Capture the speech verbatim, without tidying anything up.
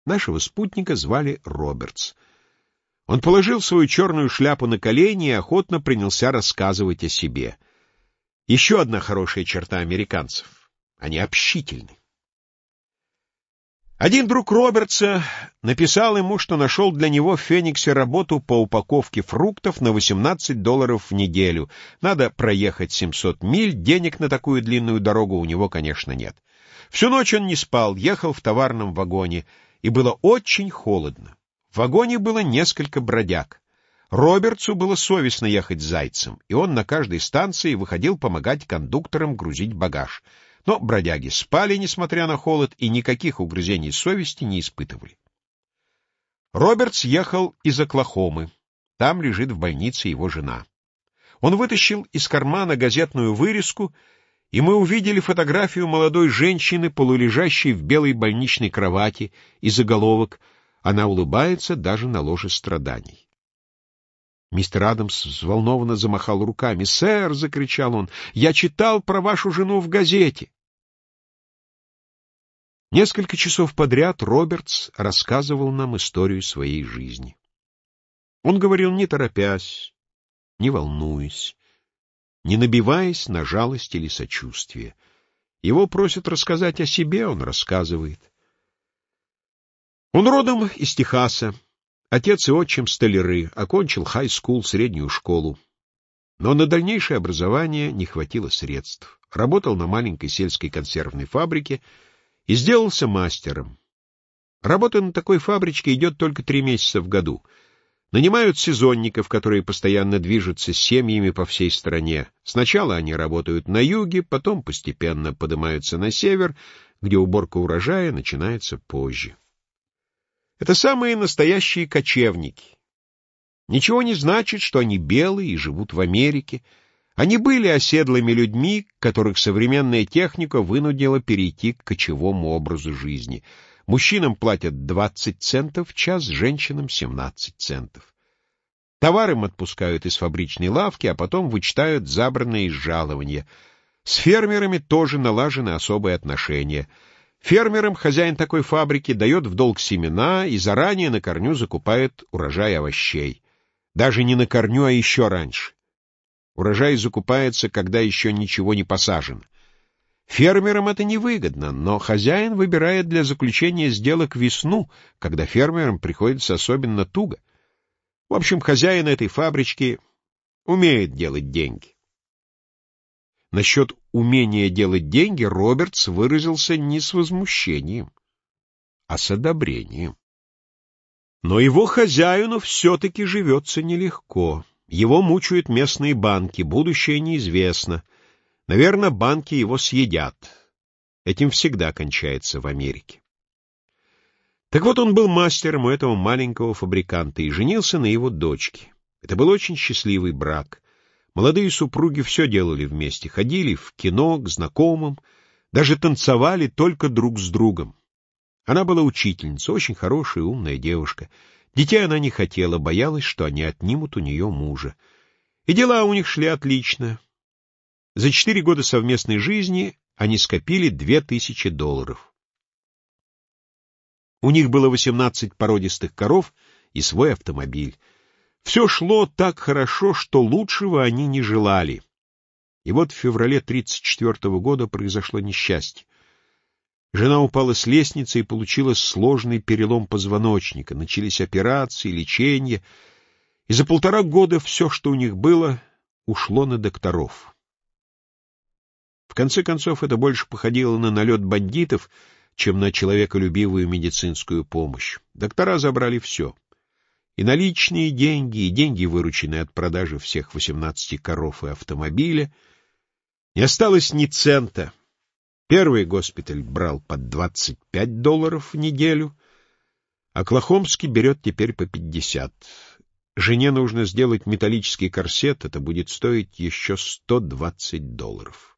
Нашего спутника звали Робертс. Он положил свою черную шляпу на колени и охотно принялся рассказывать о себе. Еще одна хорошая черта американцев — они общительны. Один друг Робертса написал ему, что нашел для него в Фениксе работу по упаковке фруктов на восемнадцать долларов в неделю. Надо проехать семьсот миль, денег на такую длинную дорогу у него, конечно, нет. Всю ночь он не спал, ехал в товарном вагоне, и было очень холодно. В вагоне было несколько бродяг. Робертсу было совестно ехать зайцем, и он на каждой станции выходил помогать кондукторам грузить багаж. Но бродяги спали, несмотря на холод, и никаких угрызений совести не испытывали. Робертс ехал из Оклахомы. Там лежит в больнице его жена. Он вытащил из кармана газетную вырезку, и мы увидели фотографию молодой женщины, полулежащей в белой больничной кровати, и заголовок: «Она улыбается даже на ложе страданий». Мистер Адамс взволнованно замахал руками. «Сэр!» — закричал он. «Я читал про вашу жену в газете!» Несколько часов подряд Робертс рассказывал нам историю своей жизни. Он говорил не торопясь, не волнуясь, не набиваясь на жалость или сочувствие. Его просят рассказать о себе, он рассказывает. Он родом из Техаса. Отец и отчим столяры, окончил хай-скул, среднюю школу. Но на дальнейшее образование не хватило средств. Работал на маленькой сельской консервной фабрике и сделался мастером. Работа на такой фабричке идет только три месяца в году. Нанимают сезонников, которые постоянно движутся с семьями по всей стране. Сначала они работают на юге, потом постепенно поднимаются на север, где уборка урожая начинается позже. Это самые настоящие кочевники. Ничего не значит, что они белые и живут в Америке. Они были оседлыми людьми, которых современная техника вынудила перейти к кочевому образу жизни. Мужчинам платят двадцать центов в час, женщинам — семнадцать центов. Товар им отпускают из фабричной лавки, а потом вычитают забранные из жалования. С фермерами тоже налажены особые отношения. Фермерам хозяин такой фабрики дает в долг семена и заранее на корню закупает урожай овощей. Даже не на корню, а еще раньше. Урожай закупается, когда еще ничего не посажено. Фермерам это невыгодно, но хозяин выбирает для заключения сделок весну, когда фермерам приходится особенно туго. В общем, хозяин этой фабрички умеет делать деньги. Насчет умения делать деньги Робертс выразился не с возмущением, а с одобрением. Но его хозяину все-таки живется нелегко. Его мучают местные банки, будущее неизвестно. Наверное, банки его съедят. Этим всегда кончается в Америке. Так вот, он был мастером у этого маленького фабриканта и женился на его дочке. Это был очень счастливый брак. Молодые супруги все делали вместе, ходили в кино, к знакомым, даже танцевали только друг с другом. Она была учительница, очень хорошая и умная девушка. Детей она не хотела, боялась, что они отнимут у нее мужа. И дела у них шли отлично. За четыре года совместной жизни они скопили две тысячи долларов. У них было восемнадцать породистых коров и свой автомобиль. Все шло так хорошо, что лучшего они не желали. И вот в феврале тридцать четвёртого года произошло несчастье. Жена упала с лестницы и получила сложный перелом позвоночника. Начались операции, лечение, и за полтора года все, что у них было, ушло на докторов. В конце концов, это больше походило на налет бандитов, чем на человеколюбивую медицинскую помощь. Доктора забрали все. И наличные деньги, и деньги, вырученные от продажи всех восемнадцати коров и автомобиля. Не осталось ни цента. Первый госпиталь брал по двадцать пять долларов в неделю, а Оклахомский берет теперь по пятьдесят. Жене нужно сделать металлический корсет, это будет стоить еще сто двадцать долларов.